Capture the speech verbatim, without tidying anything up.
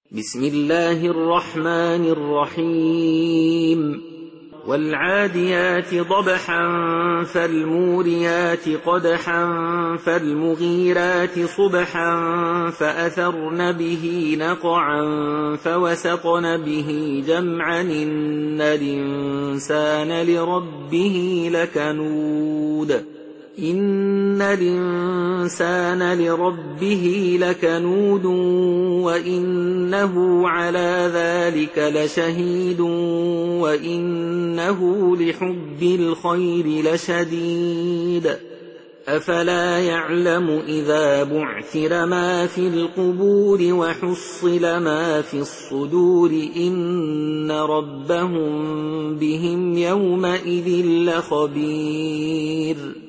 بسم الله الرحمن الرحيم والعاديات ضبحا فالموريات قدحا فالمغيرات صبحا فأثرن به نقعا فوسطن به جمعا إن الإنسان لربه لكنود إن الإنسان لربه لكنود وإنه على ذلك لشهيد وإنه لحب الخير لشديد أفلا يعلم إذا بعثر ما في القبور وحصل ما في الصدور إن ربهم بهم يومئذ لخبير.